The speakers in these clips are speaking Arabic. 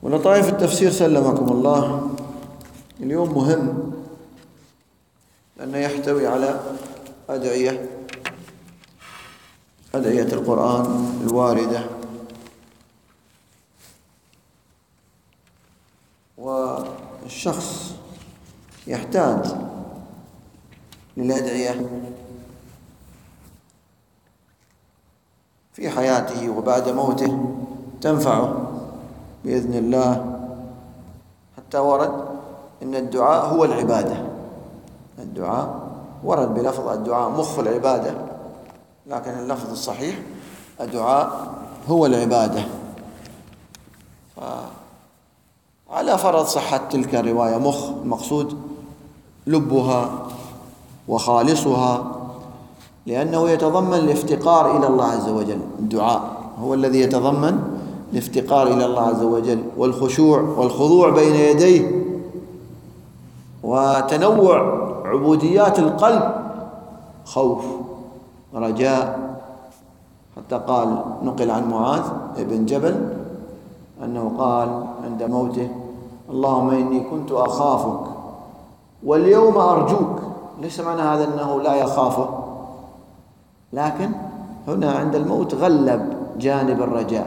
ولطائف التفسير سلمكم الله اليوم مهم، لأنه يحتوي على أدعية القرآن الواردة، والشخص يحتاج للأدعية في حياته وبعد موته تنفعه بإذن الله. حتى ورد إن الدعاء هو العبادة، الدعاء ورد بلفظ الدعاء مخ العبادة، لكن اللفظ الصحيح الدعاء هو العبادة. فعلى فرض صحة تلك الرواية مخ، المقصود لبها وخالصها، لأنه يتضمن الافتقار إلى الله عز وجل. الدعاء هو الذي يتضمن الافتقار إلى الله عز وجل والخشوع والخضوع بين يديه وتنوع عبوديات القلب، خوف رجاء. حتى قال، نقل عن معاذ بن جبل أنه قال عند موته: اللهم إني كنت أخافك واليوم أرجوك. ليس معنى هذا أنه لا يخافه، لكن هنا عند الموت غلب جانب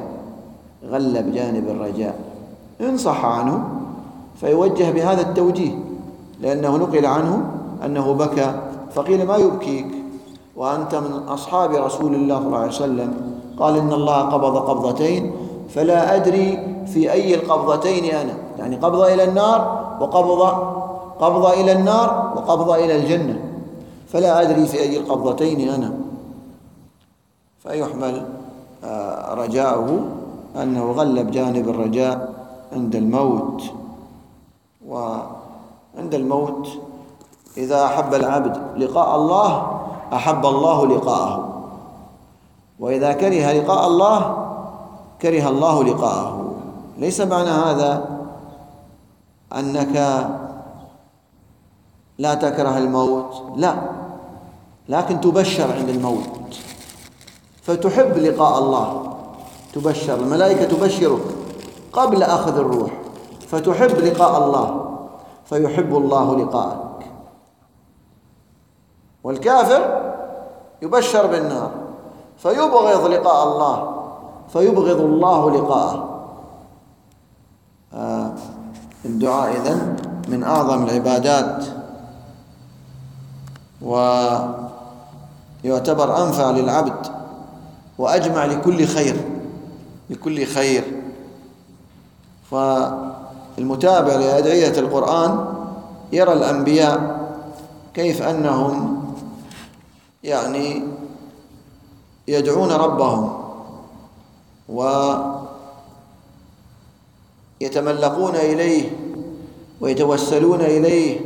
الرجاء، إن صح عنه فيوجه بهذا التوجيه، لأنه نقل عنه أنه بكى، فقيل: ما يبكيك وأنت من أصحاب رسول الله صلى الله عليه وسلم؟ قال: إن الله قبض قبضتين فلا أدري في أي القبضتين أنا، يعني قبضة إلى النار قبضة إلى النار وقبضة إلى الجنة، فلا أدري في أي القبضتين أنا. فيحمل رجاؤه أنه غلب جانب الرجاء عند الموت. وعند الموت إذا أحب العبد لقاء الله أحب الله لقاءه، وإذا كره لقاء الله كره الله لقاءه. ليس معنى هذا أنك لا تكره الموت، لا، لكن تبشر عند الموت فتحب لقاء الله. تبشر، الملائكة تبشرك قبل أخذ الروح، فتحب لقاء الله فيحب الله لقاءك. والكافر يبشر بالنار فيبغض لقاء الله فيبغض الله لقاءه. الدعاء إذن من أعظم العبادات، ويعتبر أنفع للعبد وأجمع لكل خير. فالمتابع لأدعية القرآن يرى الأنبياء كيف أنهم يعني يدعون ربهم ويتملقون إليه ويتوسلون إليه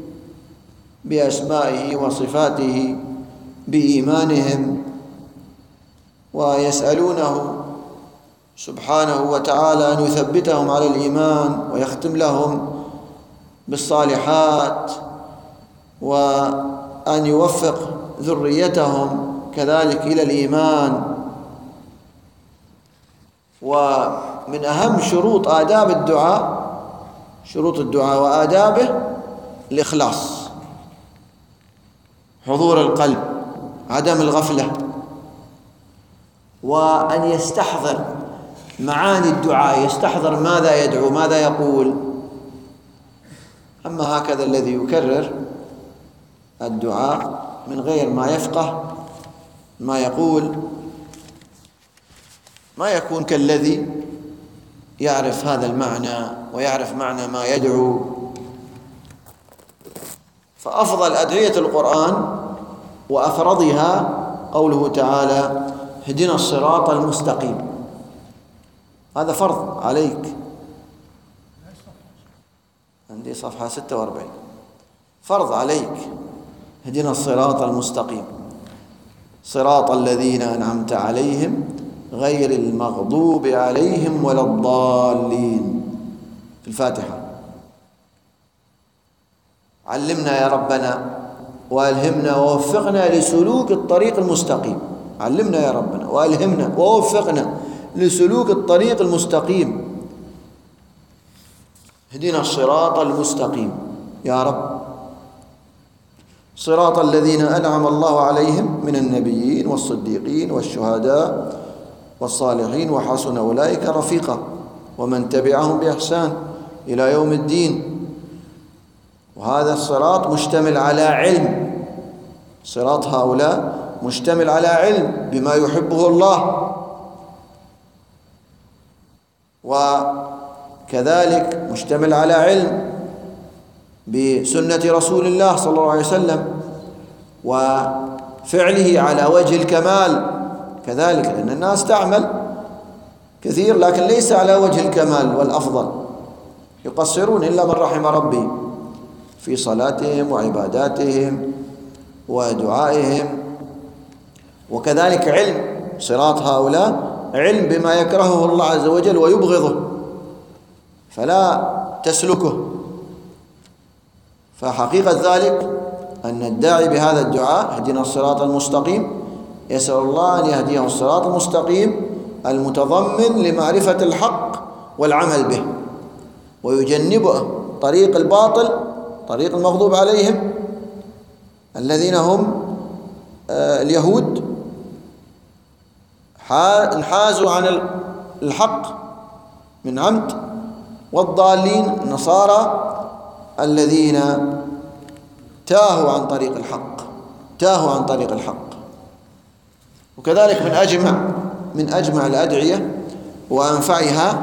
بأسمائه وصفاته بإيمانهم، ويسألونه سبحانه وتعالى أن يثبتهم على الإيمان ويختم لهم بالصالحات، وأن يوفق ذريتهم كذلك إلى الإيمان. ومن أهم شروط الدعاء وآدابه الإخلاص، حضور القلب، عدم الغفلة، وأن يستحضر معاني الدعاء، يستحضر ماذا يدعو، ماذا يقول. أما هكذا الذي يكرر الدعاء من غير ما يفقه ما يقول، ما يكون كالذي يعرف هذا المعنى ويعرف معنى ما يدعو. فأفضل أدعية القرآن وأفرضها قوله تعالى: اهدنا الصراط المستقيم. هذا فرض عليك. عندي صفحة 46. فرض عليك: اهدنا الصراط المستقيم صراط الذين أنعمت عليهم غير المغضوب عليهم ولا الضالين. في الفاتحة. علمنا يا ربنا وألهمنا ووفقنا لسلوك الطريق المستقيم. علمنا يا ربنا وألهمنا ووفقنا لسلوك الطريق المستقيم. اهدنا الصراط المستقيم يا رب، صراط الذين أنعم الله عليهم من النبيين والصديقين والشهداء والصالحين وحسن أولئك رفيقا ومن تبعهم بإحسان إلى يوم الدين. وهذا الصراط مشتمل على علم، صراط هؤلاء مشتمل على علم بما يحبه الله، وكذلك مشتمل على علم بسنة رسول الله صلى الله عليه وسلم وفعله على وجه الكمال كذلك، لأن الناس تعمل كثير لكن ليس على وجه الكمال والأفضل، يقصرون إلا من رحم ربي في صلاتهم وعباداتهم ودعائهم. وكذلك علم صراط هؤلاء علم بما يكرهه الله عز وجل ويبغضه فلا تسلكه. فحقيقة ذلك أن الداعي بهذا الدعاء اهدنا الصراط المستقيم يسأل الله أن يهديه الصراط المستقيم المتضمن لمعرفة الحق والعمل به، ويجنبه طريق الباطل، طريق المغضوب عليهم الذين هم اليهود انحازوا عن الحق من عمد، والضالين النصارى الذين تاهوا عن طريق الحق. وكذلك من أجمع الأدعية وأنفعها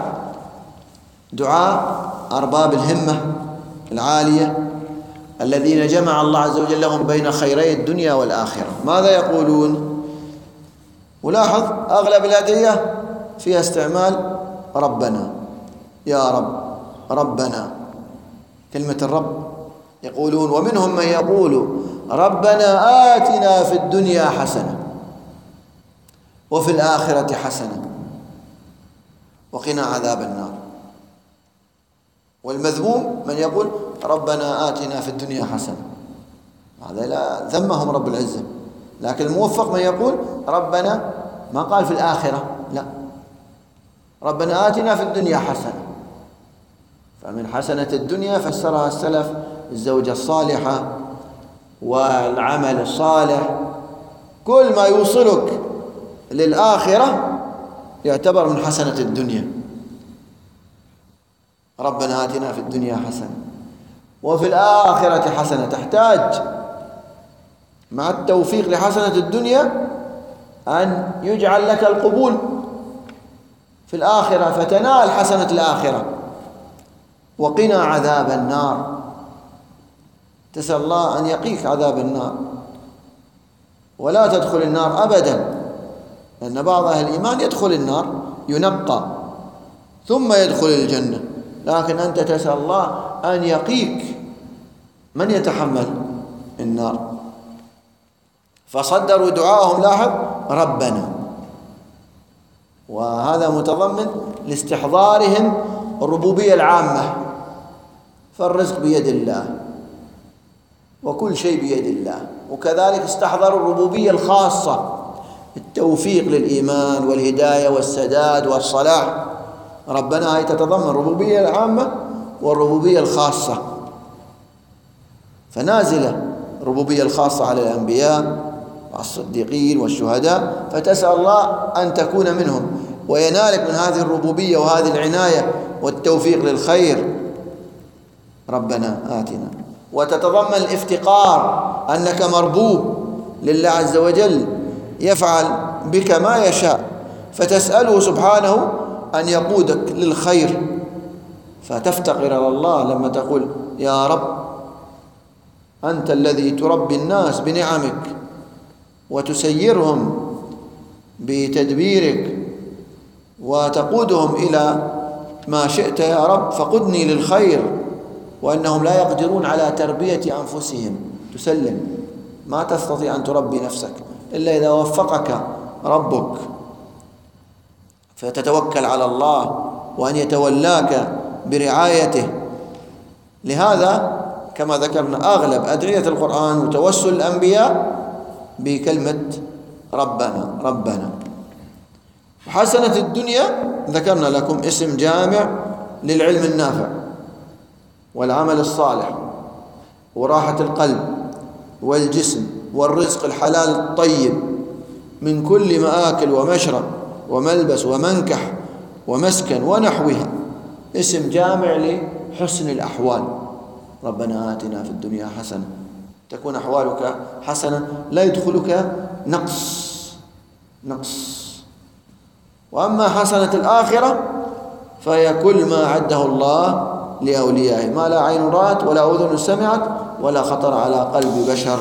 دعاء أرباب الهمة العالية الذين جمع الله عز وجل لهم بين خيري الدنيا والآخرة. ماذا يقولون؟ ولاحظ أغلب الأدعية فيها استعمال ربنا، يا رب، ربنا، كلمة الرب. يقولون ومنهم من يقول ربنا آتنا في الدنيا حسنة وفي الآخرة حسنة وقنا عذاب النار. والمذموم من يقول ربنا آتنا في الدنيا حسنة، هذا لا ذمهم رب العزة. لكن الموفق من يقول ربنا، ما قال في الآخرة، لا، ربنا آتنا في الدنيا حسنة. فمن حسنة الدنيا فسرها السلف الزوجة الصالحة والعمل الصالح، كل ما يوصلك للآخرة يعتبر من حسنة الدنيا. ربنا آتنا في الدنيا حسنة وفي الآخرة حسنة، تحتاج مع التوفيق لحسنة الدنيا أن يجعل لك القبول في الآخرة فتنال حسنة الآخرة. وقنا عذاب النار، تسأل الله أن يقيك عذاب النار ولا تدخل النار أبدا، لأن بعض أهل الإيمان يدخل النار ينقى ثم يدخل الجنة، لكن أنت تسأل الله أن يقيك. من يتحمل النار؟ فصدروا دعاءهم، لاحظ، ربنا، وهذا متضمن لاستحضارهم الربوبية العامة، فالرزق بيد الله وكل شيء بيد الله. وكذلك استحضروا الربوبية الخاصة، التوفيق للإيمان والهداية والسداد والصلاح. ربنا هي تتضمن الربوبية العامة والربوبية الخاصة، فنازلة الربوبية الخاصة على الأنبياء والصديقين والشهداء، فتسأل الله أن تكون منهم وينالك من هذه الربوبية وهذه العناية والتوفيق للخير. ربنا آتنا. وتتضمن الافتقار، أنك مربوب لله عز وجل يفعل بك ما يشاء، فتسأله سبحانه أن يقودك للخير، فتفتقر إلى الله لما تقول يا رب أنت الذي تربي الناس بنعمك وتسيرهم بتدبيرك وتقودهم إلى ما شئت يا رب، فقدني للخير، وأنهم لا يقدرون على تربية أنفسهم. تسلم، ما تستطيع أن تربي نفسك إلا إذا وفقك ربك، فتتوكل على الله وأن يتولاك برعايته. لهذا كما ذكرنا أغلب أدعية القرآن وتوسل الأنبياء بكلمة ربنا ربنا. حسنة الدنيا ذكرنا لكم اسم جامع للعلم النافع، والعمل الصالح وراحة القلب والجسم والرزق الحلال الطيب من كل مآكل ومشرب وملبس ومنكح ومسكن ونحوها، اسم جامع لحسن الأحوال. ربنا آتنا في الدنيا حسنة، تكون أحوالك حسنة، لا يدخلك نقص. وأما حسنة الآخرة فهي كل ما أعده الله لأوليائه، ما لا عين رأت ولا أذن سمعت ولا خطر على قلب بشر.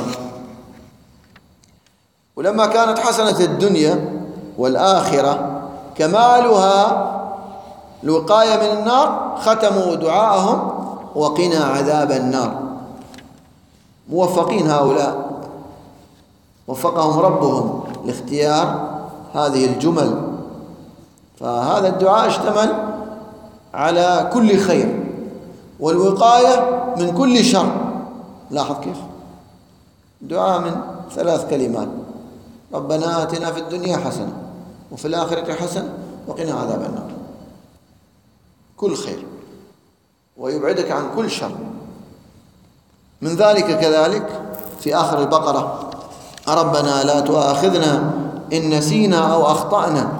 ولما كانت حسنة الدنيا والآخرة كمالها الوقاية من النار، ختموا دعاءهم وقنا عذاب النار. موفقين هؤلاء، وفقهم ربهم لاختيار هذه الجمل. فهذا الدعاء اشتمل على كل خير والوقاية من كل شر. لاحظ كيف دعاء من 3 كلمات: ربنا آتنا في الدنيا حسنة وفي الآخرة حسنة وقنا عذاب النار. كل خير ويبعدك عن كل شر. من ذلك كذلك في آخر البقرة: ربنا لا تؤاخذنا إن نسينا أو أخطأنا،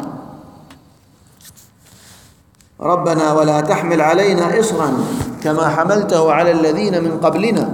ربنا ولا تحمل علينا إصرا كما حملته على الذين من قبلنا،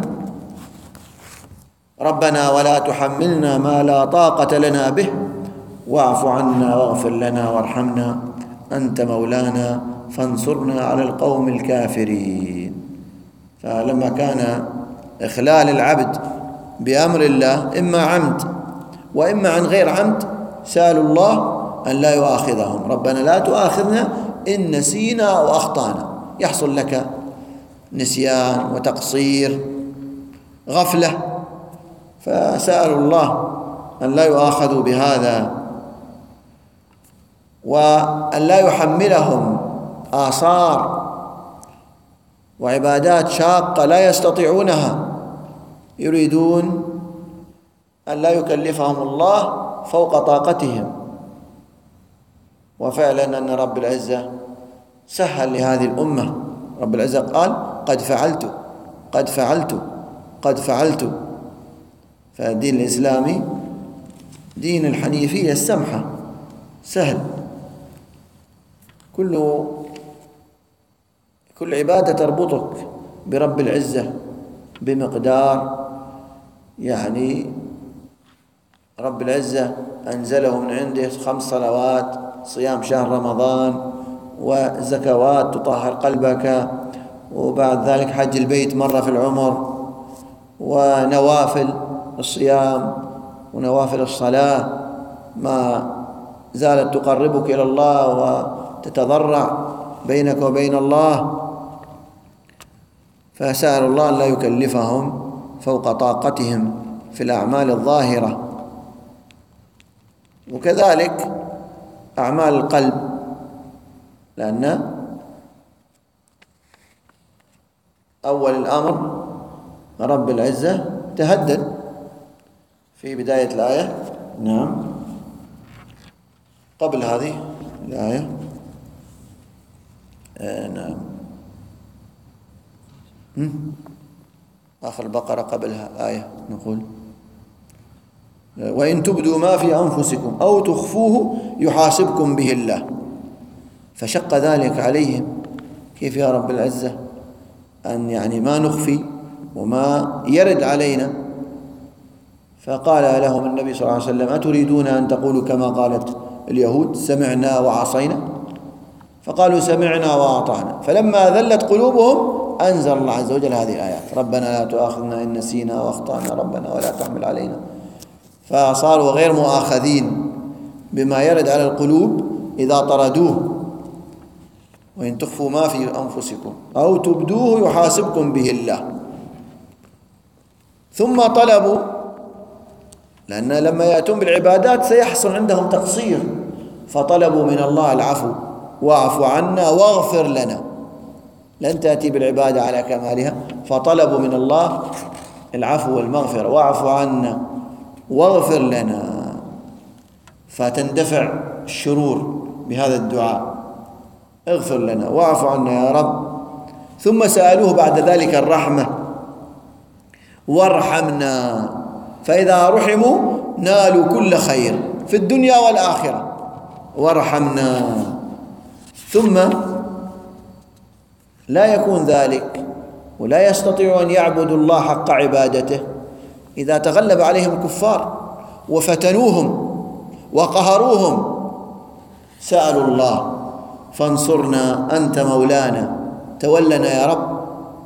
ربنا ولا تحملنا ما لا طاقة لنا به واعف عنا واغفر لنا وارحمنا أنت مولانا فانصرنا على القوم الكافرين. فلما كان إخلال العبد بأمر الله إما عمد وإما عن غير عمد، سألوا الله أن لا يؤاخذهم. ربنا لا تؤاخذنا إن نسينا أو أخطأنا. يحصل لك نسيان وتقصير غفلة، فسألوا الله أن لا يؤاخذوا بهذا، وأن لا يحملهم آثار وعبادات شاقة لا يستطيعونها. يريدون أن لا يكلفهم الله فوق طاقتهم. وفعلا أن رب العزة سهل لهذه الأمة. رب العزة قال: قد فعلت. فالدين الإسلامي دين الحنيفية السمحة، سهل. كل عبادة تربطك برب العزة بمقدار، يعني رب العزة أنزله من عنده 5 صلوات، صيام شهر رمضان، وزكوات تطهر قلبك، وبعد ذلك حج البيت مرة في العمر، ونوافل الصيام ونوافل الصلاة ما زالت تقربك إلى الله وتتضرع بينك وبين الله. فسأل الله أن لا يكلفهم فوق طاقتهم في الأعمال الظاهرة. وكذلك أعمال القلب، لأن أول الأمر رب العزة تهدد في بداية الآية. نعم، قبل هذه الآية نعم، آخر البقرة قبلها آية نقول: وإن تبدوا ما في أنفسكم أو تخفوه يحاسبكم به الله. فشق ذلك عليهم. كيف يا رب العزة أن يعني ما نخفي وما يرد علينا؟ فقال لهم النبي صلى الله عليه وسلم: أتريدون أن تقولوا كما قالت اليهود سمعنا وعصينا؟ فقالوا سمعنا وأطعنا. فلما ذلت قلوبهم أنزل الله عز وجل هذه الآيات: ربنا لا تؤاخذنا إن نسينا وأخطأنا، ربنا ولا تحمل علينا. فصاروا غير مؤاخذين بما يرد على القلوب إذا طردوه. وإن تخفوا ما في أنفسكم أو تبدوه يحاسبكم به الله. ثم طلبوا، لأن لما يأتون بالعبادات سيحصل عندهم تقصير، فطلبوا من الله العفو: واعف عنا واغفر لنا. لن تأتي بالعبادة على كمالها، فطلبوا من الله العفو والمغفرة: واعف عنا واغفر لنا. فتندفع الشرور بهذا الدعاء: اغفر لنا واعف عنا يا رب. ثم سألوه بعد ذلك الرحمة: وارحمنا. فإذا رحموا نالوا كل خير في الدنيا والآخرة. وارحمنا. ثم لا يكون ذلك ولا يستطيع أن يعبدوا الله حق عبادته إذا تغلب عليهم الكفار وفتنوهم وقهروهم. سألوا الله: فانصرنا أنت مولانا، تولنا يا رب.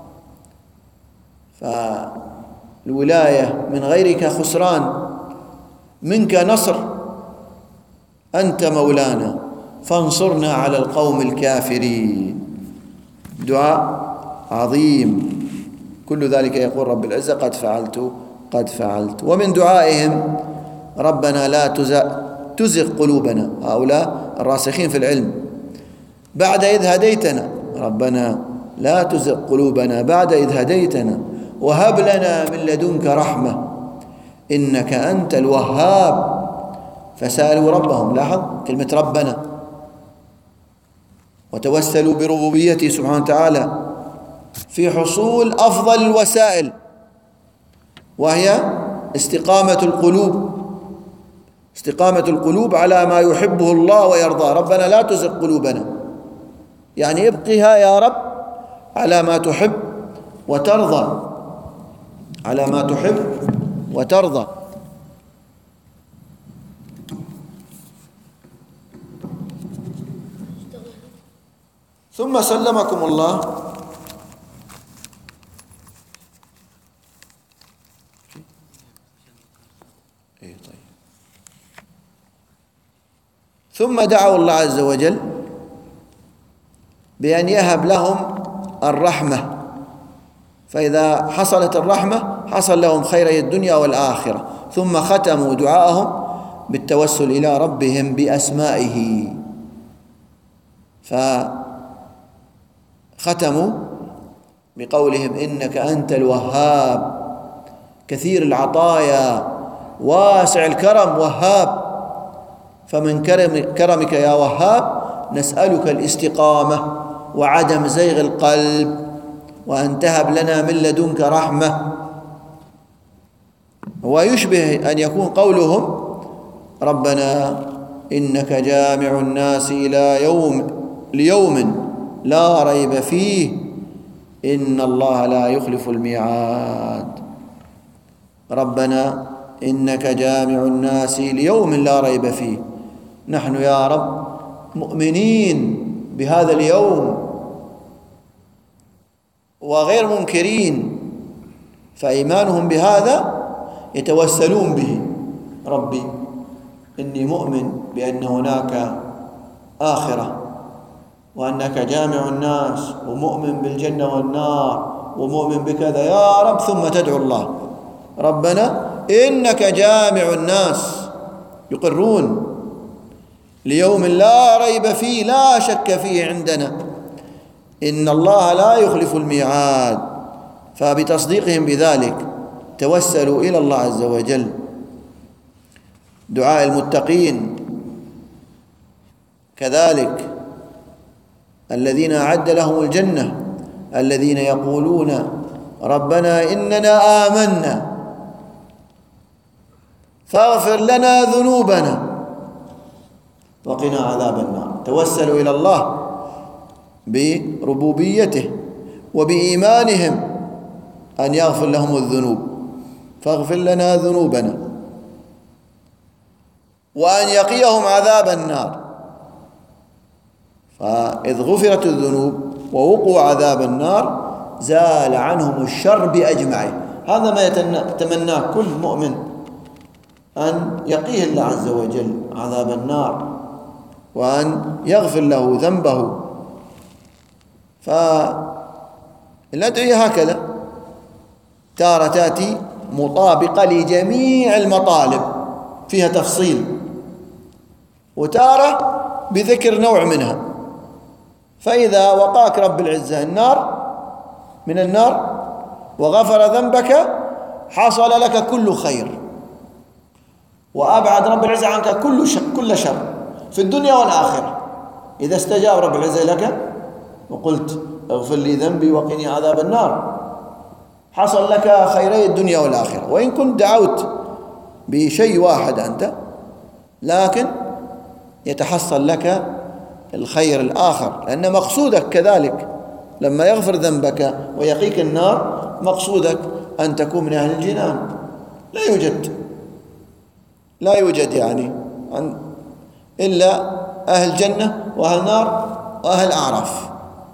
فالولاية من غيرك خسران، منك نصر، أنت مولانا فانصرنا على القوم الكافرين. دعاء عظيم. كل ذلك يقول رب العزة: قد فعلت قد فعلت. ومن دعائهم: ربنا لا تزغ قلوبنا. هؤلاء الراسخين في العلم: بعد إذ هديتنا، ربنا لا تزغ قلوبنا بعد إذ هديتنا وهب لنا من لدنك رحمة إنك أنت الوهاب. فسألوا ربهم، لاحظ كلمة ربنا، وتوسلوا بربوبيته سبحانه وتعالى في حصول أفضل الوسائل، وهي استقامة القلوب على ما يحبه الله ويرضاه. ربنا لا تزغ قلوبنا، يعني ابقها يا رب على ما تحب وترضى، على ما تحب وترضى. ثم سلمكم الله ثم دعوا الله عز وجل بأن يهب لهم الرحمة، فإذا حصلت الرحمة حصل لهم خيري الدنيا والآخرة. ثم ختموا دعاءهم بالتوسل إلى ربهم بأسمائه، فختموا بقولهم: إنك أنت الوهاب كثير العطايا واسع الكرم وهاب. فمن كرمك يا وهاب نسألك الاستقامة وعدم زيغ القلب، وأن تهب لنا من لدنك رحمة. ويشبه أن يكون قولهم: ربنا إنك جامع الناس إلى ليوم لا ريب فيه إن الله لا يخلف الميعاد. ربنا إنك جامع الناس ليوم لا ريب فيه. نحن يا رب مؤمنين بهذا اليوم وغير منكرين، فإيمانهم بهذا يتوسلون به: ربي إني مؤمن بأن هناك آخرة، وأنك جامع الناس، ومؤمن بالجنة والنار، ومؤمن بكذا يا رب. ثم تدعو الله: ربنا إنك جامع الناس، يقرون ليوم لا ريب فيه، لا شك فيه عندنا، إن الله لا يخلف الميعاد. فبتصديقهم بذلك توسلوا إلى الله عز وجل. دعاء المتقين كذلك، الذين أعد لهم الجنة، الذين يقولون: ربنا إننا آمنا فاغفر لنا ذنوبنا وقنا عذاب النار. توسلوا إلى الله بربوبيته وبإيمانهم أن يغفر لهم الذنوب، فاغفر لنا ذنوبنا، وأن يقيهم عذاب النار. فإذ غفرت الذنوب ووقوا عذاب النار زال عنهم الشر بأجمعه. هذا ما يتمناه كل مؤمن، أن يقيه الله عز وجل عذاب النار وأن يغفر له ذنبه. فالأدعية هكذا تارة تأتي مطابقة لجميع المطالب فيها تفصيل، وتارة بذكر نوع منها. فإذا وقاك رب العزة من النار وغفر ذنبك حصل لك كل خير، وأبعد رب العزة عنك كل شر في الدنيا والآخرة. إذا استجاب رب العزة لك وقلت اغفر لي ذنبي وقني عذاب النار، حصل لك خيري الدنيا والآخرة. وإن كنت دعوت بشيء واحد أنت، لكن يتحصل لك الخير الآخر، لأن مقصودك كذلك لما يغفر ذنبك ويقيك النار، مقصودك أن تكون من أهل الجنان. لا يوجد يعني إلا أهل جنة وأهل نار وأهل أعراف.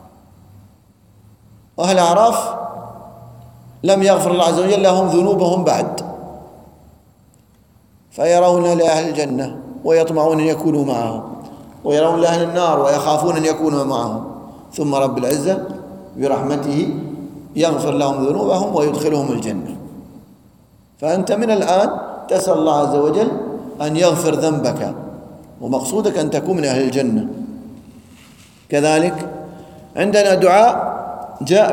وأهل أعراف لم يغفر الله عز وجل لهم ذنوبهم بعد، فيرون لأهل الجنة ويطمعون أن يكونوا معهم، ويرون لأهل النار ويخافون أن يكونوا معهم، ثم رب العزة برحمته يغفر لهم ذنوبهم ويدخلهم الجنة. فأنت من الآن تسأل الله عز وجل أن يغفر ذنبك، ومقصودك أن تكون من أهل الجنة. كذلك عندنا دعاء جاء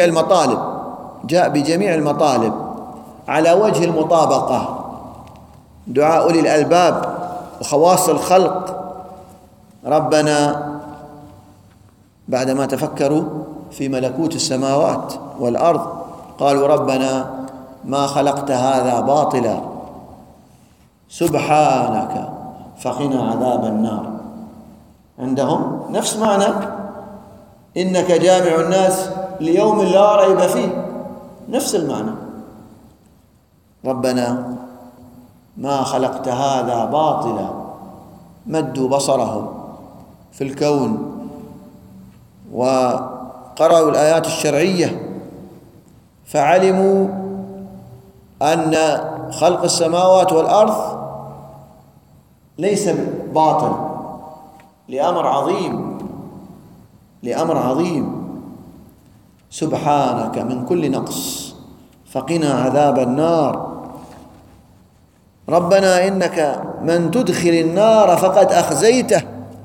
بجميع المطالب على وجه المطابقة، دعاء أولي الألباب وخواص الخلق. ربنا بعدما تفكروا في ملكوت السماوات والأرض قالوا ربنا ما خلقت هذا باطلا سبحانك فقنا عذاب النار. عندهم نفس معنى إنك جامع الناس ليوم لا ريب فيه، نفس المعنى. ربنا ما خلقت هذا باطلا، مدوا بصرهم في الكون وقرأوا الآيات الشرعية فعلموا أن خلق السماوات والأرض ليس باطل، لأمر عظيم. سبحانك من كل نقص فقنا عذاب النار. ربنا إنك من تدخل النار فقد أخزيته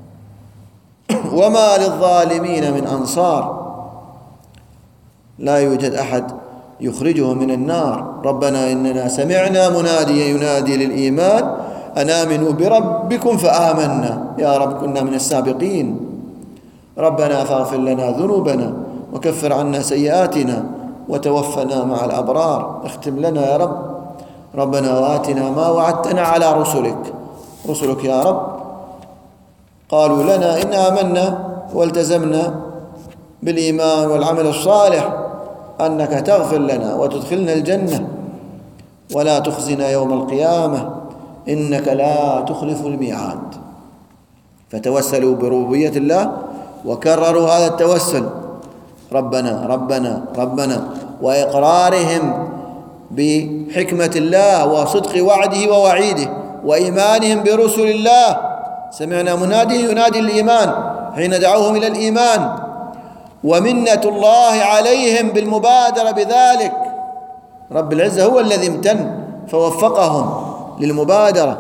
وما للظالمين من أنصار. لا يوجد أحد يخرجه من النار. ربنا إننا سمعنا مناديا ينادي للإيمان أن آمنوا بربكم فآمنا، يا رب كنا من السابقين. ربنا فاغفر لنا ذنوبنا وكفر عنا سيئاتنا وتوفنا مع الأبرار. اختم لنا يا رب. ربنا وآتنا ما وعدتنا على رسلك يا رب. قالوا لنا إن آمنا والتزمنا بالإيمان والعمل الصالح أنك تغفر لنا وتدخلنا الجنة ولا تخزنا يوم القيامة إنك لا تخلف الميعاد. فتوسلوا بربوبية الله وكرروا هذا التوسل ربنا ربنا ربنا، وإقرارهم بحكمة الله وصدق وعده ووعيده وإيمانهم برسل الله. سمعنا منادي ينادي الإيمان حين دعوهم إلى الإيمان، ومنة الله عليهم بالمبادرة بذلك. رب العزة هو الذي امتن فوفقهم للمبادرة،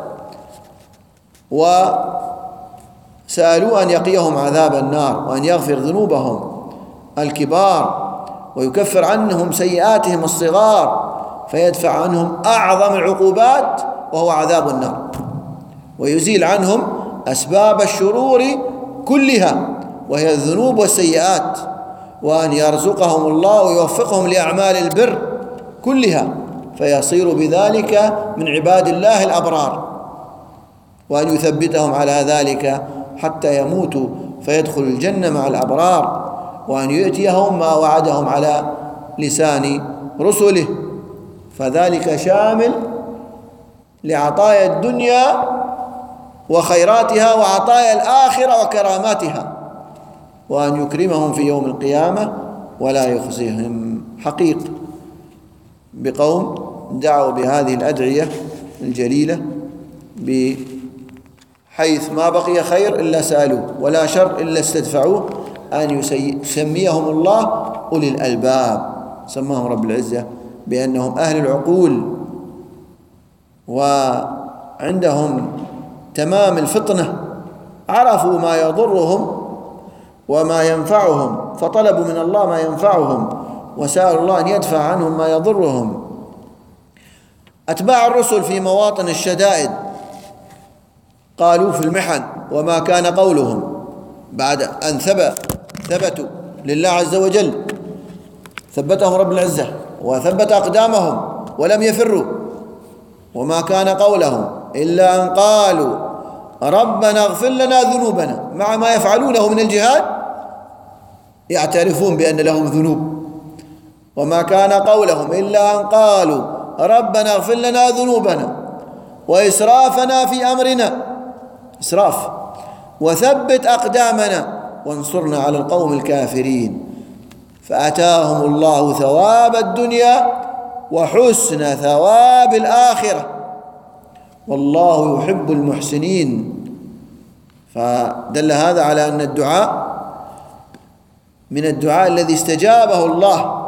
وسألوا أن يقيهم عذاب النار وأن يغفر ذنوبهم الكبار ويكفر عنهم سيئاتهم الصغار، فيدفع عنهم أعظم العقوبات وهو عذاب النار، ويزيل عنهم أسباب الشرور كلها وهي الذنوب والسيئات، وأن يرزقهم الله ويوفقهم لأعمال البر كلها فيصير بذلك من عباد الله الأبرار، وأن يثبتهم على ذلك حتى يموتوا فيدخلوا الجنة مع الأبرار، وأن يؤتيهم ما وعدهم على لسان رسله. فذلك شامل لعطايا الدنيا وخيراتها وعطايا الآخرة وكراماتها، وأن يكرمهم في يوم القيامة ولا يخزيهم. حقيق بقوم دعوا بهذه الأدعية الجليلة بحيث ما بقي خير إلا سألوه ولا شر إلا استدفعوه، أن يسميهم الله أولي الألباب. سماهم رب العزة بأنهم أهل العقول وعندهم تمام الفطنة، عرفوا ما يضرهم وما ينفعهم فطلبوا من الله ما ينفعهم وسألوا الله أن يدفع عنهم ما يضرهم. أتباع الرسل في مواطن الشدائد قالوا في المحن وما كان قولهم بعد أن ثبتوا لله عز وجل، ثبتهم رب العزة وثبت أقدامهم ولم يفروا، وما كان قولهم إلا أن قالوا ربنا اغفر لنا ذنوبنا، مع ما يفعلونه من الجهاد يعترفون بأن لهم ذنوب. وما كان قولهم إلا أن قالوا ربنا اغفر لنا ذنوبنا وإسرافنا في أمرنا، إسراف، وثبت أقدامنا وانصرنا على القوم الكافرين. فأتاهم الله ثواب الدنيا وحسن ثواب الآخرة، والله يحب المحسنين. فدل هذا على أن الدعاء من الدعاء الذي استجابه الله،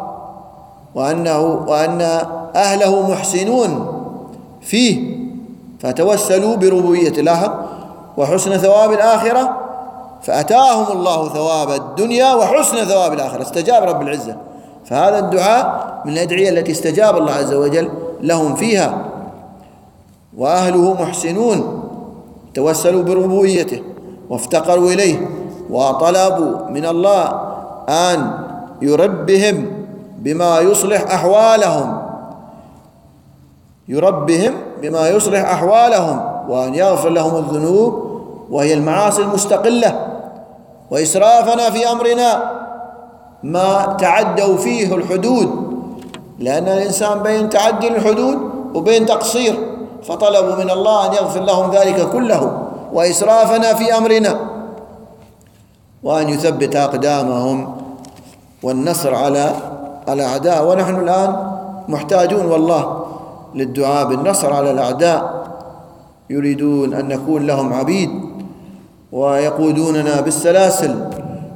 وأن أهله محسنون فيه، فتوسلوا بربوبية الله وحسن ثواب الآخرة، فأتاهم الله ثواب الدنيا وحسن ثواب الآخرة، استجاب رب العزة. فهذا الدعاء من الأدعية التي استجاب الله عز وجل لهم فيها، وأهله محسنون، توسلوا بربوبيته وافتقروا إليه وطلبوا من الله أن يربهم بما يصلح أحوالهم، يربهم بما يصلح أحوالهم، وأن يغفر لهم الذنوب وهي المعاصي المستقلة، وإسرافنا في أمرنا ما تعدوا فيه الحدود، لأن الإنسان بين تعدي الحدود وبين تقصير، فطلبوا من الله أن يغفر لهم ذلك كله، وإسرافنا في أمرنا، وأن يثبت أقدامهم والنصر على الأعداء. ونحن الآن محتاجون والله للدعاء بالنصر على الأعداء، يريدون أن نكون لهم عبيد ويقودوننا بالسلاسل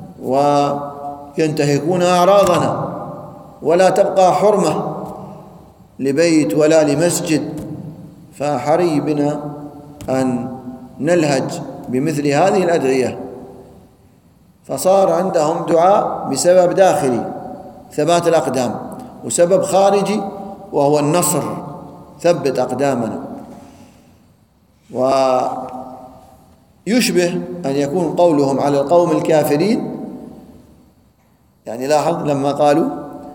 وينتهكون أعراضنا، ولا تبقى حرمة لبيت ولا لمسجد. فحري بنا أن نلهج بمثل هذه الأدعية. فصار عندهم دعاء بسبب داخلي ثبات الأقدام، وسبب خارجي وهو النصر، ثبت أقدامنا. ويشبه أن يكون قولهم على القوم الكافرين، يعني لاحظ لما قالوا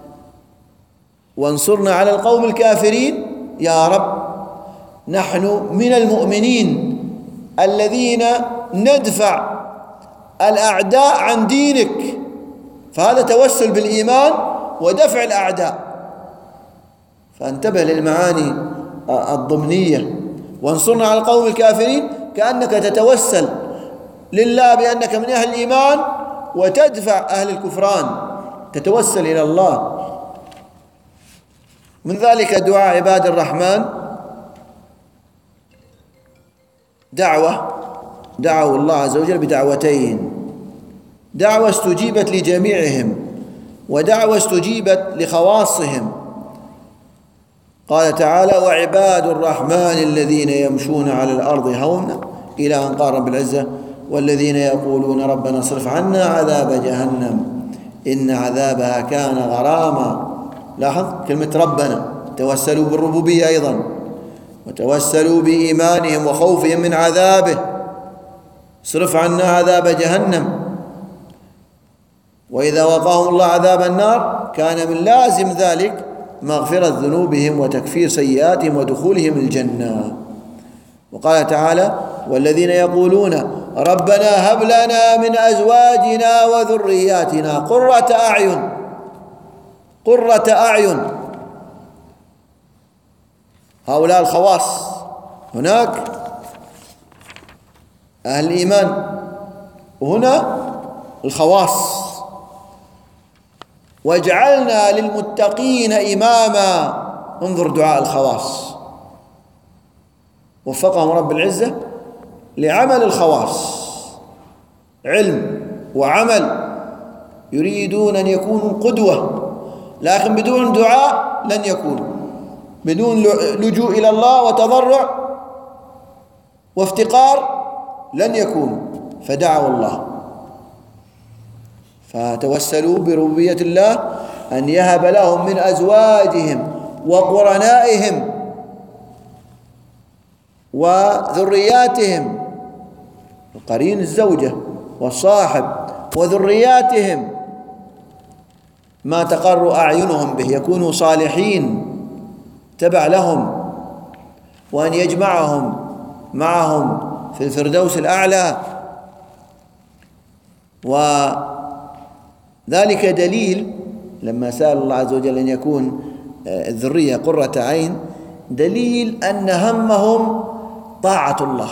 وانصرنا على القوم الكافرين، يا رب نحن من المؤمنين الذين ندفع الأعداء عن دينك، فهذا توسل بالإيمان ودفع الأعداء. فانتبه للمعاني الضمنية. وانصرنا على القوم الكافرين كأنك تتوسل لله بأنك من أهل الإيمان وتدفع أهل الكفران، تتوسل إلى الله. من ذلك دعاء عباد الرحمن، دعوا الله عز وجل بدعوتين: دعوة استجيبت لجميعهم، ودعوة استجيبت لخواصهم. قال تعالى: وعباد الرحمن الذين يمشون على الأرض هونا، إلى أن قال رب العزة: والذين يقولون ربنا اصرف عنا عذاب جهنم إن عذابها كان غراما. لاحظ كلمة ربنا، توسلوا بالربوبية أيضا، وتوسلوا بإيمانهم وخوفهم من عذابه، اصرف عنا عذاب جهنم. وإذا وقاهم الله عذاب النار كان من لازم ذلك مغفرة ذنوبهم وتكفير سيئاتهم ودخولهم الجنة. وقال تعالى: والذين يقولون ربنا هب لنا من أزواجنا وذرياتنا قرة أعين. هؤلاء الخواص. هناك أهل الإيمان وهنا الخواص. واجعلنا للمتقين إماما. انظر دعاء الخواص، وفقهم رب العزة لعمل الخواص، علم وعمل، يريدون أن يكونوا قدوة، لكن بدون دعاء لن يكونوا، بدون لجوء إلى الله وتضرع وافتقار لن يكونوا. فدعوا الله، فتوسلوا بربوبية الله أن يهب لهم من أزواجهم وقرنائهم وذرياتهم، القرين الزوجة والصاحب، وذرياتهم ما تقر أعينهم به، يكونوا صالحين تبع لهم، وأن يجمعهم معهم في الفردوس الأعلى. وذلك دليل لما سأل الله عز وجل أن يكون الذرية قرة عين، دليل أن همهم طاعة الله.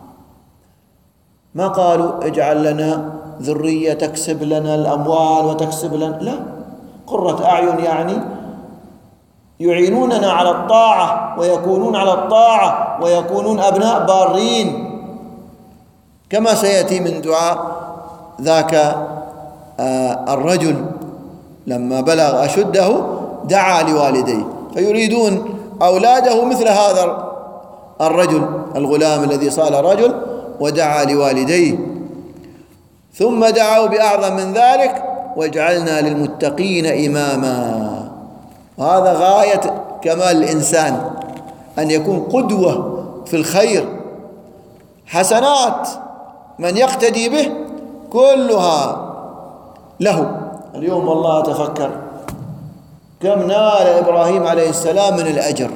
ما قالوا اجعل لنا ذرية تكسب لنا الأموال وتكسب لنا، لا، قرة أعين يعني يعينوننا على الطاعة ويكونون على الطاعة ويكونون أبناء بارين، كما سيأتي من دعاء ذاك الرجل لما بلغ أشده دعا لوالديه، فيريدون أولاده مثل هذا الرجل الغلام الذي صار رجل ودعا لوالديه، ثم دعوا بأعظم من ذلك واجعلنا للمتقين إماما. وهذا غاية كمال الإنسان، أن يكون قدوة في الخير، حسنات من يقتدي به كلها له. اليوم والله أتفكر كم نال إبراهيم عليه السلام من الأجر،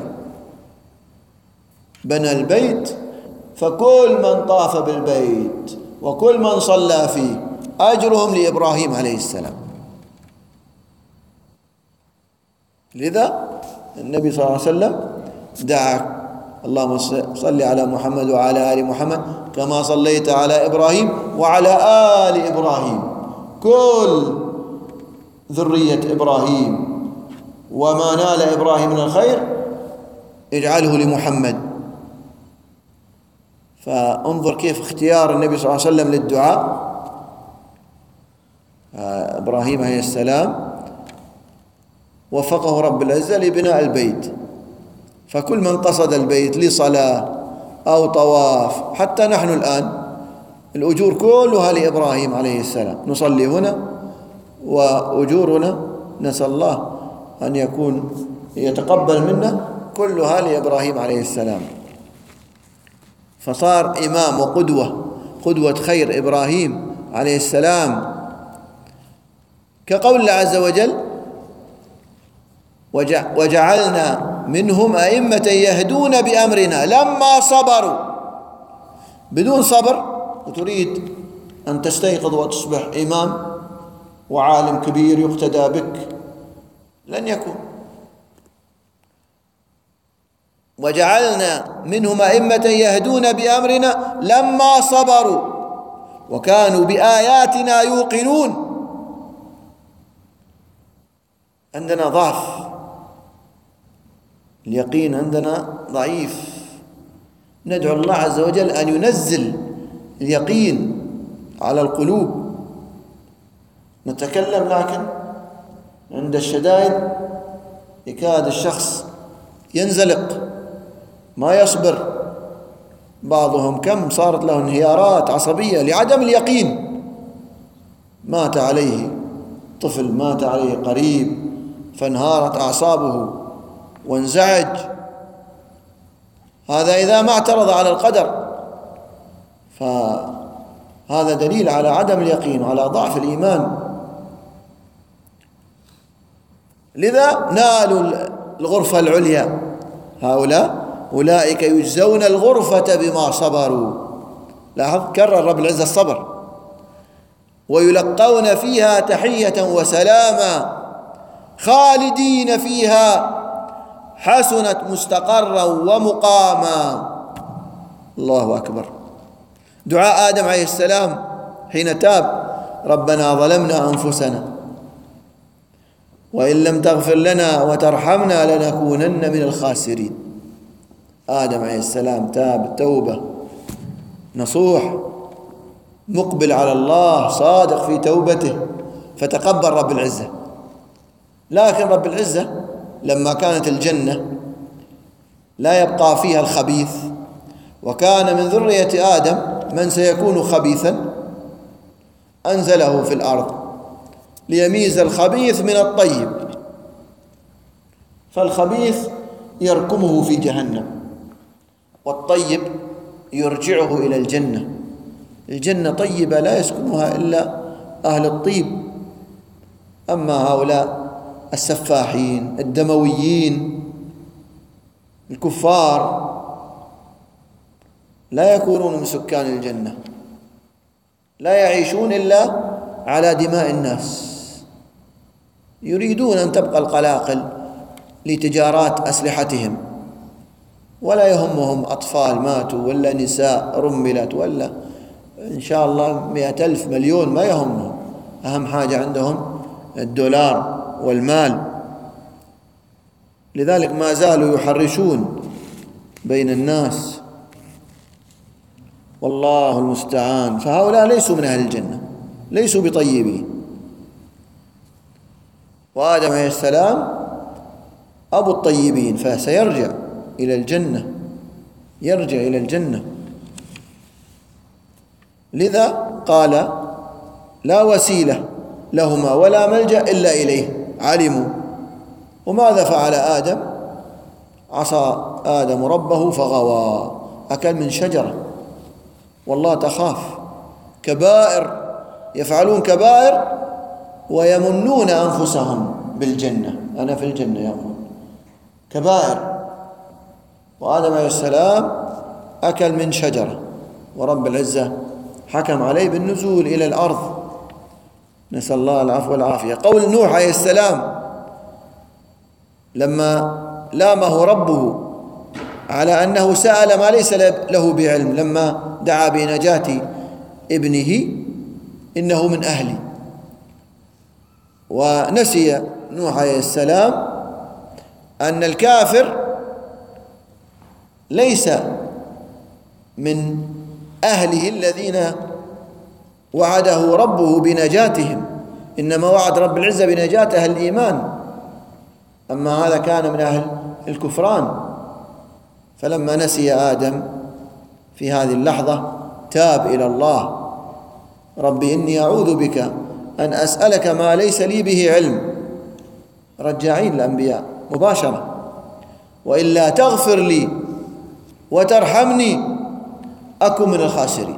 بنى البيت، فكل من طاف بالبيت وكل من صلى فيه أجرهم لإبراهيم عليه السلام. لذا النبي صلى الله عليه وسلم دعا اللهم صل على محمد وعلى آل محمد كما صليت على إبراهيم وعلى آل إبراهيم، كل ذرية إبراهيم وما نال إبراهيم من الخير اجعله لمحمد. فانظر كيف اختيار النبي صلى الله عليه وسلم للدعاء. إبراهيم عليه السلام وفقه رب العزة لبناء البيت، فكل من قصد البيت لصلاة أو طواف، حتى نحن الآن الأجور كلها لإبراهيم عليه السلام، نصلي هنا وأجورنا نسأل الله أن يكون يتقبل منا كلها لإبراهيم عليه السلام. فصار إمام وقدوة، قدوة خير إبراهيم عليه السلام، كقول الله عز وجل وجعلنا منهم أئمة يهدون بأمرنا لما صبروا. بدون صبر وتريد أن تستيقظ وتصبح إمام وعالم كبير يقتدى بك لن يكون. وجعلنا منهم أئمة يهدون بأمرنا لما صبروا وكانوا بآياتنا يوقنون. عندنا ضعف، اليقين عندنا ضعيف، ندعو الله عز وجل أن ينزل اليقين على القلوب. نتكلم لكن عند الشدائد يكاد الشخص ينزلق، ما يصبر. بعضهم كم صارت له انهيارات عصبية لعدم اليقين. مات عليه طفل، مات عليه قريب، فانهارت أعصابه وانزعج. هذا إذا ما اعترض على القدر، فهذا دليل على عدم اليقين وعلى ضعف الإيمان. لذا نالوا الغرفة العليا. هؤلاء أولئك يجزون الغرفة بما صبروا. لاحظ كرر رب العزة الصبر. ويلقون فيها تحية وسلاما خالدين فيها حسنت مستقرا ومقاما. الله أكبر. دعاء آدم عليه السلام حين تاب ربنا ظلمنا أنفسنا وإن لم تغفر لنا وترحمنا لنكونن من الخاسرين. آدم عليه السلام تاب توبة نصوح، مقبل على الله، صادق في توبته، فتقبل رب العزة. لكن رب العزة لما كانت الجنة لا يبقى فيها الخبيث، وكان من ذرية آدم من سيكون خبيثا، أنزله في الأرض ليميز الخبيث من الطيب. فالخبيث يركمه في جهنم، والطيب يرجعه إلى الجنة. الجنة طيبة لا يسكنها إلا أهل الطيب. أما هؤلاء السفاحين الدمويين الكفار لا يكونون من سكان الجنة، لا يعيشون إلا على دماء الناس، يريدون أن تبقى القلاقل لتجارات أسلحتهم، ولا يهمهم أطفال ماتوا ولا نساء رملت ولا إن شاء الله 100,000 مليون، ما يهمهم، أهم حاجة عندهم الدولار والمال. لذلك ما زالوا يحرشون بين الناس، والله المستعان. فهؤلاء ليسوا من أهل الجنة، ليسوا بطيبين. وآدم عليه السلام أبو الطيبين، فسيرجع إلى الجنة، يرجع إلى الجنة. لذا قال لا وسيلة لهما ولا ملجأ إلا إليه، علموا. وماذا فعل آدم؟ عصى آدم ربه فغوى، أكل من شجرة، والله تخاف، كبائر، يفعلون كبائر ويمنون أنفسهم بالجنة، أنا في الجنة يا أخوان، كبائر. وآدم عليه السلام أكل من شجرة، ورب العزة حكم عليه بالنزول إلى الأرض، نسأل الله العفو والعافية. قول نوح عليه السلام لما لامه ربه على أنه سأل ما ليس له بعلم، لما دعا بنجاة ابنه إنه من أهلي، ونسي نوح عليه السلام أن الكافر ليس من أهله الذين وعده ربه بنجاتهم، إنما وعد رب العزة بنجاة أهل الإيمان، أما هذا كان من أهل الكفران. فلما نسي آدم في هذه اللحظة تاب إلى الله: ربي إني أعوذ بك أن أسألك ما ليس لي به علم. رجاعين الأنبياء مباشرة: وإلا تغفر لي وترحمني أكن من الخاسرين.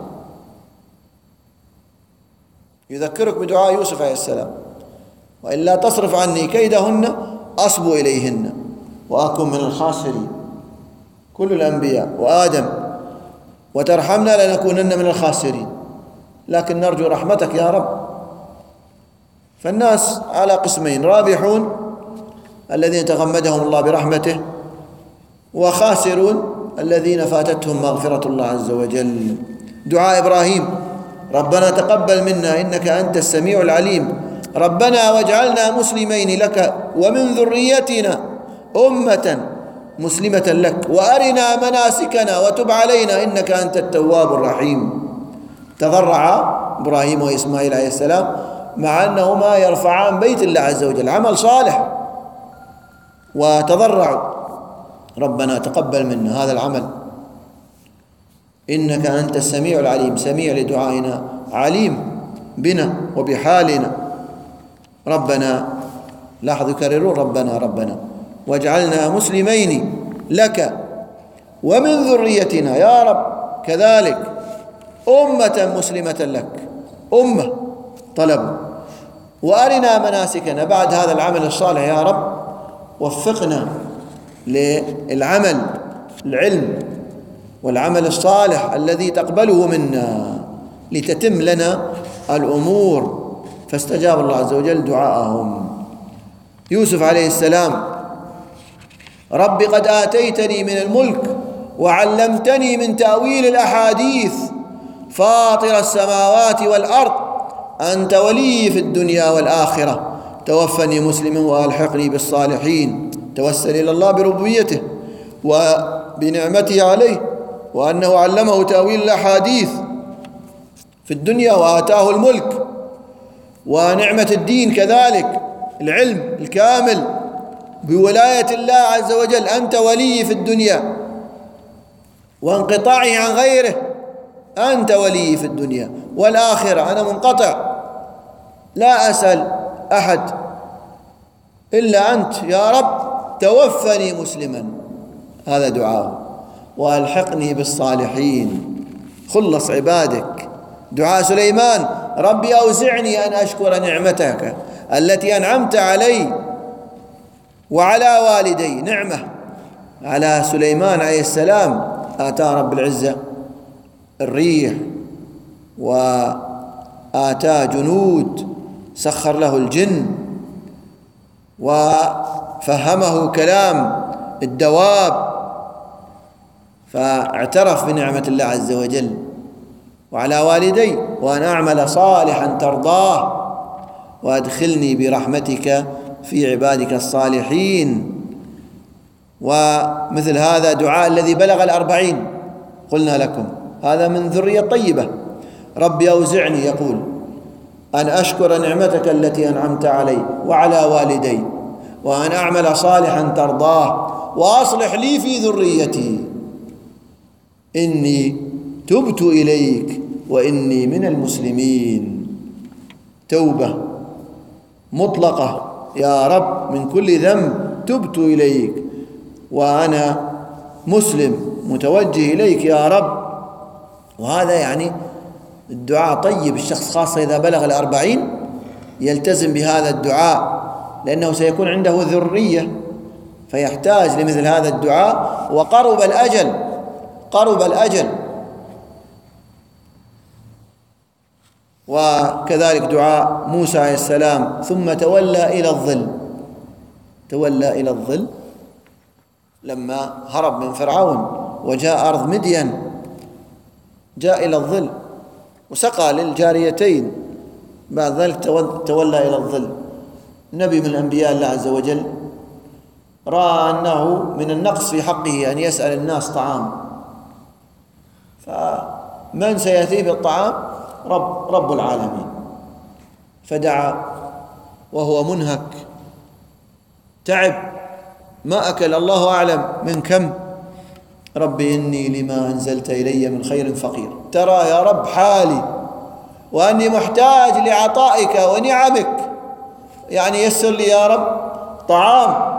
يذكرك بدعاء يوسف عليه السلام: وإلا تصرف عني كيدهن أصب إليهن وأكن من الخاسرين. كل الأنبياء وآدم: وترحمنا لنكونن من الخاسرين. لكن نرجو رحمتك يا رب. فالناس على قسمين: رابحون الذين تغمدهم الله برحمته، وخاسرون الذين فاتتهم مغفرة الله عز وجل. دعاء إبراهيم: ربنا تقبل منا إنك أنت السميع العليم، ربنا واجعلنا مسلمين لك ومن ذريتنا أمة مسلمة لك وأرنا مناسكنا وتب علينا إنك أنت التواب الرحيم. تضرع إبراهيم وإسماعيل عليه السلام مع أنهما يرفعان بيت الله عز وجل، عمل صالح، وتضرعوا: ربنا تقبل منا هذا العمل إنك أنت السميع العليم، سميع لدعائنا، عليم بنا وبحالنا. ربنا، لاحظوا يكررون ربنا واجعلنا مسلمين لك ومن ذريتنا يا رب كذلك أمة مسلمة لك، أمة طلب، وأرنا مناسكنا. بعد هذا العمل الصالح يا رب وفقنا للعمل، العلم والعمل الصالح الذي تقبله منا لتتم لنا الأمور. فاستجاب الله عز وجل دعاءهم. يوسف عليه السلام: رب قد آتيتني من الملك وعلمتني من تأويل الأحاديث فاطر السماوات والأرض أنت ولي في الدنيا والآخرة توفني مسلما وألحقني بالصالحين. توسل إلى الله بربوبيته وبنعمته عليه، وأنه علمه تأويل الأحاديث في الدنيا وآتاه الملك ونعمة الدين كذلك، العلم الكامل بولاية الله عز وجل. أنت ولي في الدنيا وانقطاعه عن غيره، أنت ولي في الدنيا والآخرة، أنا منقطع لا أسأل أحد إلا أنت يا رب. توفني مسلما، هذا دعاء، وألحقني بالصالحين، خلص عبادك. دعاء سليمان: ربي أوزعني أن أشكر نعمتك التي أنعمت علي وعلى والدي نعمة على سليمان عليه السلام، آتاه رب العزة الريح وآتاه جنود، سخر له الجن وفهمه كلام الدواب، فاعترف بنعمة الله عز وجل. وعلى والدي وأن أعمل صالحا ترضاه وأدخلني برحمتك في عبادك الصالحين. ومثل هذا دعاء الذي بلغ 40 قلنا لكم، هذا من ذرية طيبة. ربي أوزعني يقول أن أشكر نعمتك التي أنعمت علي وعلى والدي وأن أعمل صالحا ترضاه وأصلح لي في ذريتي إني تبت إليك وإني من المسلمين. توبة مطلقة، يا رب من كل ذنب تبت إليك وأنا مسلم متوجه إليك يا رب. وهذا يعني الدعاء طيب، الشخص خاصة إذا بلغ 40 يلتزم بهذا الدعاء، لأنه سيكون عنده ذرية فيحتاج لمثل هذا الدعاء، وقرب الأجل، قرب الأجل. وكذلك دعاء موسى عليه السلام ثم تولى إلى الظل، تولى إلى الظل لما هرب من فرعون وجاء أرض مدين، جاء إلى الظل وسقى للجاريتين، بعد ذلك تولى إلى الظل. نبي من أنبياء الله عز وجل رأى أنه من النقص في حقه أن يسأل الناس طعام، فمن سيأتي بالطعام؟ رب العالمين. فدعا وهو منهك تعب، ما أكل الله أعلم من كم. ربي إني لما أنزلت إلي من خير فقير، ترى يا رب حالي وأني محتاج لعطائك ونعمك، يعني يسر لي يا رب طعام.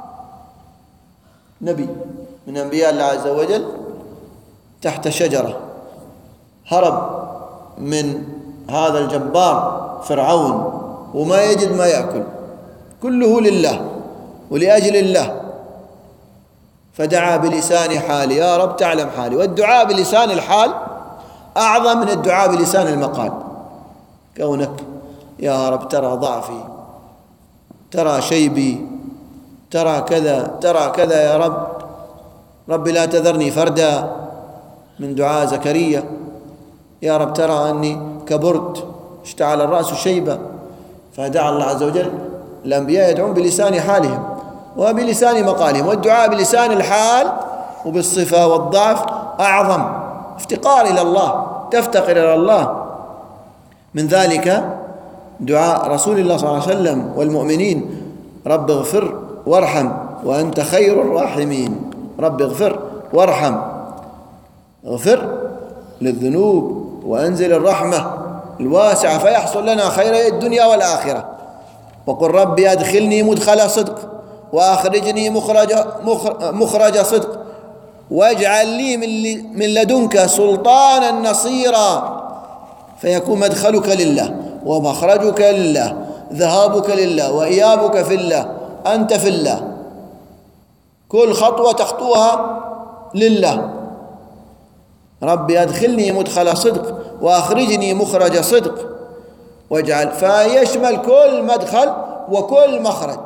نبي من أنبياء الله عز وجل تحت شجرة هرب من هذا الجبار فرعون وما يجد ما يأكل، كله لله ولأجل الله، فدعا بلسان حالي، يا رب تعلم حالي. والدعاء بلسان الحال أعظم من الدعاء بلسان المقال، كونك يا رب ترى ضعفي، ترى شيبي، ترى كذا ترى كذا يا رب، رب لا تذرني فردا، من دعاء زكريا، يا رب ترى أني كبرت اشتعل الرأس شيبا. فدعا الله عز وجل. الأنبياء يدعون بلسان حالهم وبلسان مقالهم، والدعاء بلسان الحال وبالصفة والضعف أعظم، افتقار إلى الله، تفتقر إلى الله. من ذلك دعاء رسول الله صلى الله عليه وسلم والمؤمنين: رب اغفر وارحم وأنت خير الراحمين. رب اغفر وارحم، اغفر للذنوب وأنزل الرحمة الواسعة فيحصل لنا خير الدنيا والآخرة. وقل ربي أدخلني مدخل صدق وأخرجني مخرج صدق واجعل لي من لدنك سلطانا نصيرا. فيكون مدخلك لله ومخرجك لله، ذهابك لله وإيابك في الله، أنت في الله، كل خطوة تخطوها لله. ربي أدخلني مدخل صدق وأخرجني مخرج صدق واجعل، فيشمل كل مدخل وكل مخرج.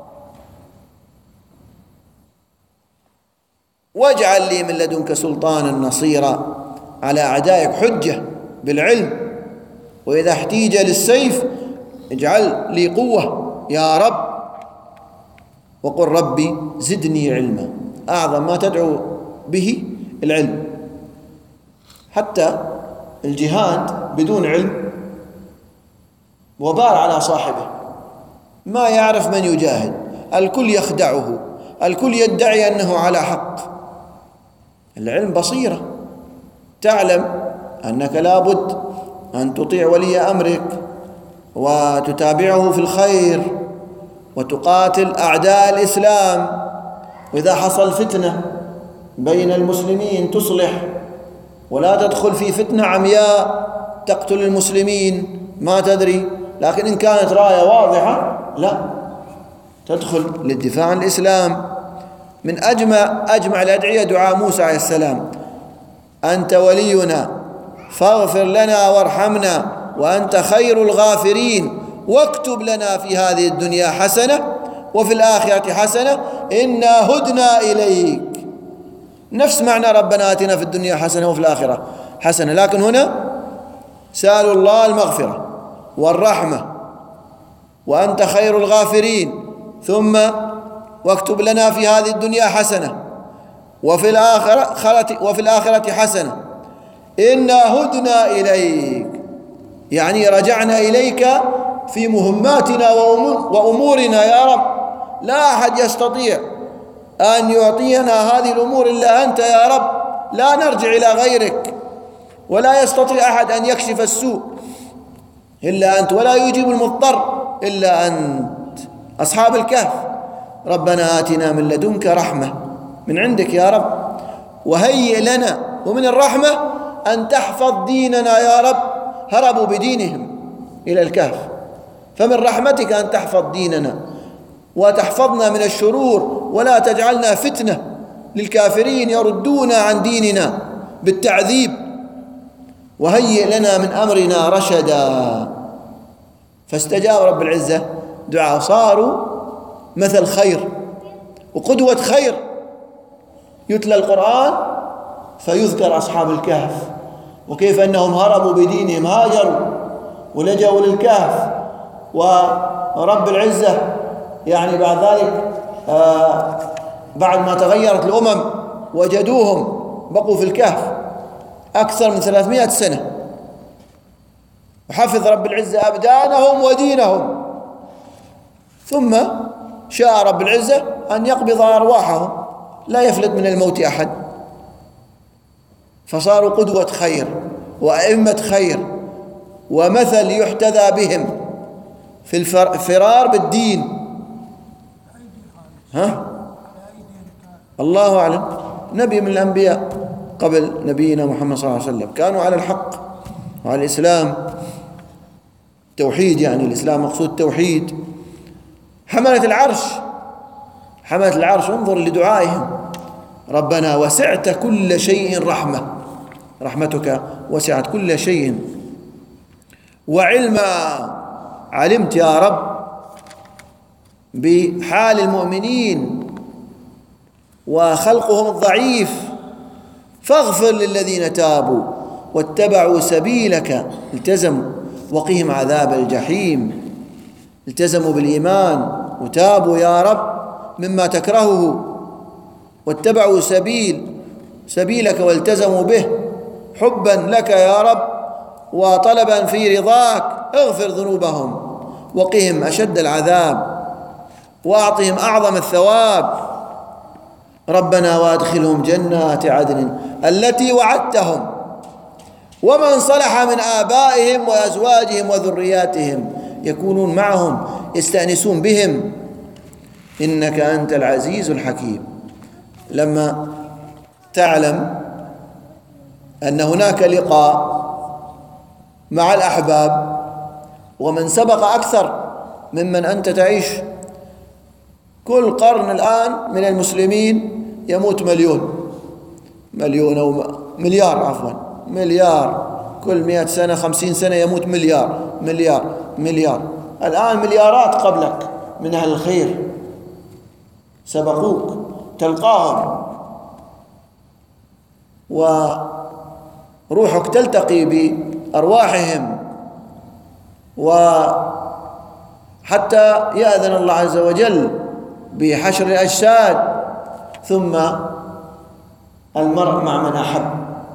واجعل لي من لدنك سلطانا نصيرا، على أعدائك حجة بالعلم، وإذا احتيج للسيف اجعل لي قوة يا رب. وقل ربي زدني علما، أعظم ما تدعو به العلم. حتى الجهاد بدون علم وبال على صاحبه، ما يعرف من يجاهد، الكل يخدعه، الكل يدعي أنه على حق. العلم بصيرة، تعلم أنك لابد أن تطيع ولي أمرك وتتابعه في الخير وتقاتل أعداء الإسلام، وإذا حصل فتنة بين المسلمين تصلح، ولا تدخل في فتنة عمياء تقتل المسلمين ما تدري. لكن إن كانت راية واضحة لا، تدخل للدفاع عن الإسلام. من أجمع الأدعية دعاء موسى عليه السلام: أنت ولينا فاغفر لنا وارحمنا وأنت خير الغافرين واكتب لنا في هذه الدنيا حسنة وفي الآخرة حسنة إنا هدنا إليك. نفس معنى ربنا آتنا في الدنيا حسنة وفي الآخرة حسنة، لكن هنا سألوا الله المغفرة والرحمة وأنت خير الغافرين، ثم واكتب لنا في هذه الدنيا حسنة وفي الآخرة حسنة إنا هدنا إليك، يعني رجعنا إليك في مهماتنا وأمورنا يا رب. لا أحد يستطيع أن يعطينا هذه الأمور إلا أنت يا رب، لا نرجع إلى غيرك، ولا يستطيع أحد أن يكشف السوء إلا أنت، ولا يجيب المضطر إلا أنت. أصحاب الكهف: ربنا آتنا من لدنك رحمة من عندك يا رب وهيئ لنا، ومن الرحمة أن تحفظ ديننا يا رب. هربوا بدينهم إلى الكهف، فمن رحمتك أن تحفظ ديننا وتحفظنا من الشرور، ولا تجعلنا فتنة للكافرين يردونا عن ديننا بالتعذيب. وهيئ لنا من أمرنا رشدا. فاستجاب رب العزة دعاء، صاروا مثل خير وقدوة خير. يتلى القرآن فيذكر أصحاب الكهف وكيف أنهم هربوا بدينهم، هاجروا ولجأوا للكهف، ورب العزة يعني بعد ذلك بعد ما تغيرت الأمم وجدوهم بقوا في الكهف أكثر من 300 سنة، وحفظ رب العزة أبدانهم ودينهم. ثم شاء رب العزة أن يقبض أرواحهم، لا يفلت من الموت أحد، فصاروا قدوة خير وأئمة خير ومثل يحتذى بهم في الفرار بالدين. الله أعلم. نبي من الأنبياء قبل نبينا محمد صلى الله عليه وسلم كانوا على الحق وعلى الإسلام، توحيد، يعني الإسلام مقصود توحيد. حملة العرش انظر لدعائهم: ربنا وسعت كل شيء رحمة، رحمتك وسعت كل شيء، وعلما، علمت يا رب بحال المؤمنين وخلقهم الضعيف، فاغفر للذين تابوا واتبعوا سبيلك، التزموا، وقهم عذاب الجحيم. التزموا بالإيمان وتابوا يا رب مما تكرهه، واتبعوا سبيلك والتزموا به حبا لك يا رب وطلبا في رضاك. اغفر ذنوبهم وقهم أشد العذاب وأعطهم أعظم الثواب. ربنا وادخلهم جنات عدن التي وعدتهم ومن صلح من آبائهم وأزواجهم وذرياتهم يكونون معهم يستأنسون بهم إنك أنت العزيز الحكيم. لما تعلم أن هناك لقاء مع الأحباب ومن سبق أكثر ممن أنت تعيش، كل قرن الآن من المسلمين يموت مليون أو مليار، كل 100 سنة 50 سنة يموت مليار. الآن مليارات قبلك من أهل الخير سبقوك، تلقاهم وروحك تلتقي بأرواحهم، وحتى يأذن الله عز وجل بحشر الأجساد، ثم المرء مع من أحب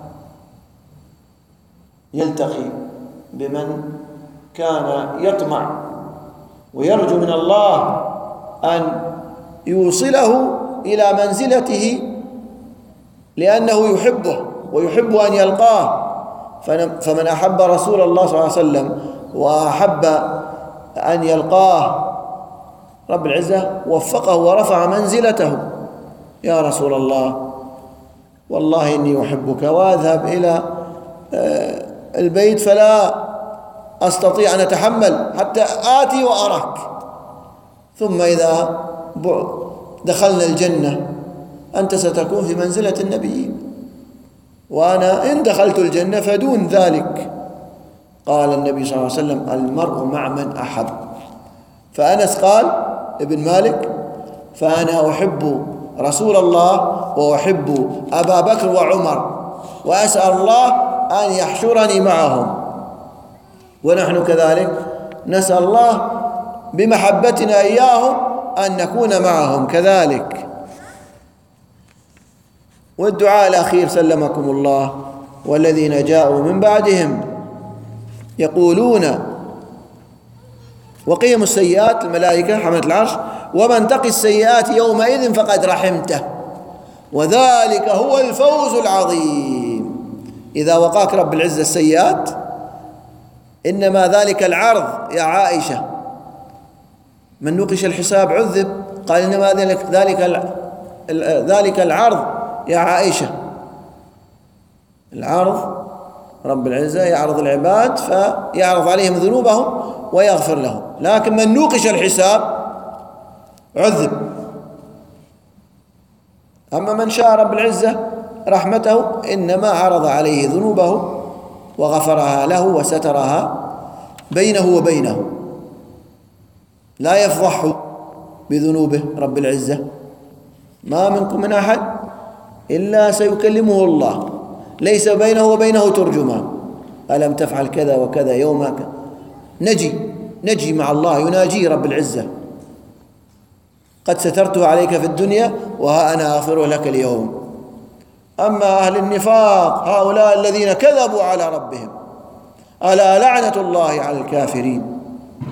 يلتقي بمن كان يطمع ويرجو من الله أن يوصله إلى منزلته لأنه يحبه ويحب أن يلقاه. فمن أحب رسول الله صلى الله عليه وسلم وأحب أن يلقاه رب العزة وفقه ورفع منزلته. يا رسول الله والله إني أحبك وأذهب إلى البيت فلا أستطيع أن أتحمل حتى آتي وأراك، ثم إذا دخلنا الجنة أنت ستكون في منزلة النبيين، وأنا إن دخلت الجنة فدون ذلك. قال النبي صلى الله عليه وسلم: المرء مع من أحب. فأنس قال ابن مالك: فأنا أحب رسول الله وأحب أبا بكر وعمر، وأسأل الله أن يحشرني معهم. ونحن كذلك نسأل الله بمحبتنا إياهم أن نكون معهم كذلك. والدعاء الأخير سلمكم الله: والذين جاءوا من بعدهم يقولون، وقيم السيئات الملائكة حملة العرش: ومن تق السيئات يومئذ فقد رحمته وذلك هو الفوز العظيم. إذا وقاك رب العزة السيئات إنما ذلك العرض يا عائشة، من نوقش الحساب عذب. قال: إنما ذلك العرض يا عائشة. العرض رب العزة يعرض العباد فيعرض عليهم ذنوبهم ويغفر لهم، لكن من نوقش الحساب عذب. أما من شاء رب العزة رحمته إنما عرض عليه ذنوبه وغفرها له وسترها بينه وبينه، لا يفضح بذنوبه رب العزة. ما منكم من أحد إلا سيكلمه الله، ليس بينه وبينه ترجمان. ألم تفعل كذا وكذا يومك، نجي مع الله، يناجي رب العزة: قد سترته عليك في الدنيا وها أنا أغفره لك اليوم. أما أهل النفاق هؤلاء الذين كذبوا على ربهم، ألا لعنة الله على الكافرين.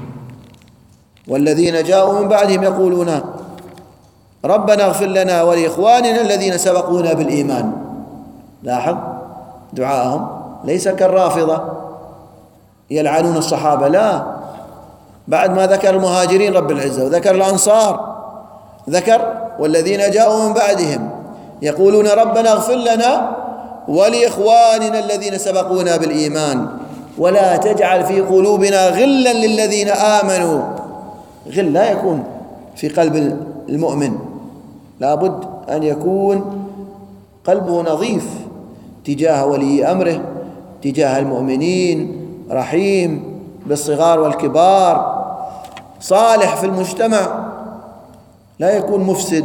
والذين جاءوا من بعدهم يقولون ربنا اغفر لنا ولإخواننا الذين سبقونا بالإيمان. لاحظ دعاءهم ليس كالرافضة يلعنون الصحابة، لا، بعد ما ذكر المهاجرين رب العزة وذكر الأنصار ذكر والذين جاءوا من بعدهم يقولون ربنا اغفر لنا ولإخواننا الذين سبقونا بالإيمان ولا تجعل في قلوبنا غلا للذين آمنوا. غل لا يكون في قلب المؤمن، لابد أن يكون قلبه نظيف تجاه ولي أمره، تجاه المؤمنين، رحيم بالصغار والكبار، صالح في المجتمع، لا يكون مفسد.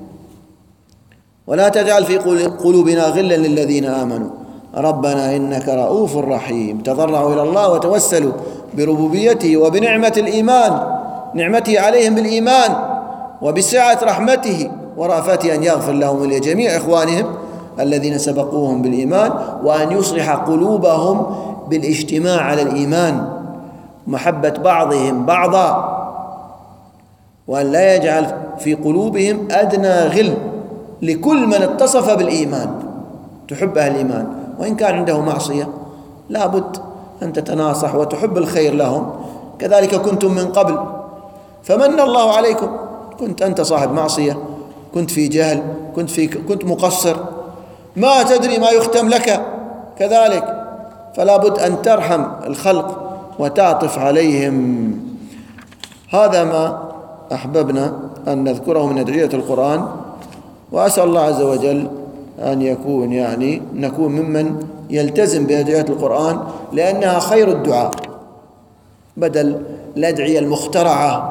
ولا تجعل في قلوبنا غلا للذين آمنوا ربنا إنك رؤوف رحيم. تضرعوا إلى الله وتوسلوا بربوبيته وبنعمة الإيمان، نعمته عليهم بالإيمان، وبسعة رحمته ورأفته أن يغفر لهم ولجميع إخوانهم الذين سبقوهم بالإيمان، وأن يصلح قلوبهم بالاجتماع على الإيمان، محبة بعضهم بعضا، وأن لا يجعل في قلوبهم أدنى غل لكل من اتصف بالإيمان. تحب أهل الإيمان وإن كان عنده معصية لابد أن تتناصح وتحب الخير لهم. كذلك كنتم من قبل فمن الله عليكم، كنت أنت صاحب معصية، كنت في جهل، كنت مقصر، ما تدري ما يختم لك، كذلك فلا بد أن ترحم الخلق وتعطف عليهم. هذا ما أحببنا أن نذكره من أدعية القرآن، وأسأل الله عز وجل أن يكون نكون ممن يلتزم بأدعية القرآن، لأنها خير الدعاء بدل الأدعية المخترعة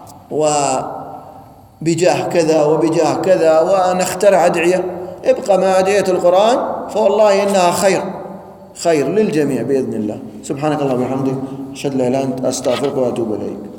وبجاه كذا وبجاه كذا ونخترع أدعية. ابقى مع أدعية القرآن فوالله إنها خير للجميع بإذن الله. سبحانك اللهم وبحمدك، أشهد أن لا إله إلا أنت، أستغفرك وأتوب إليك.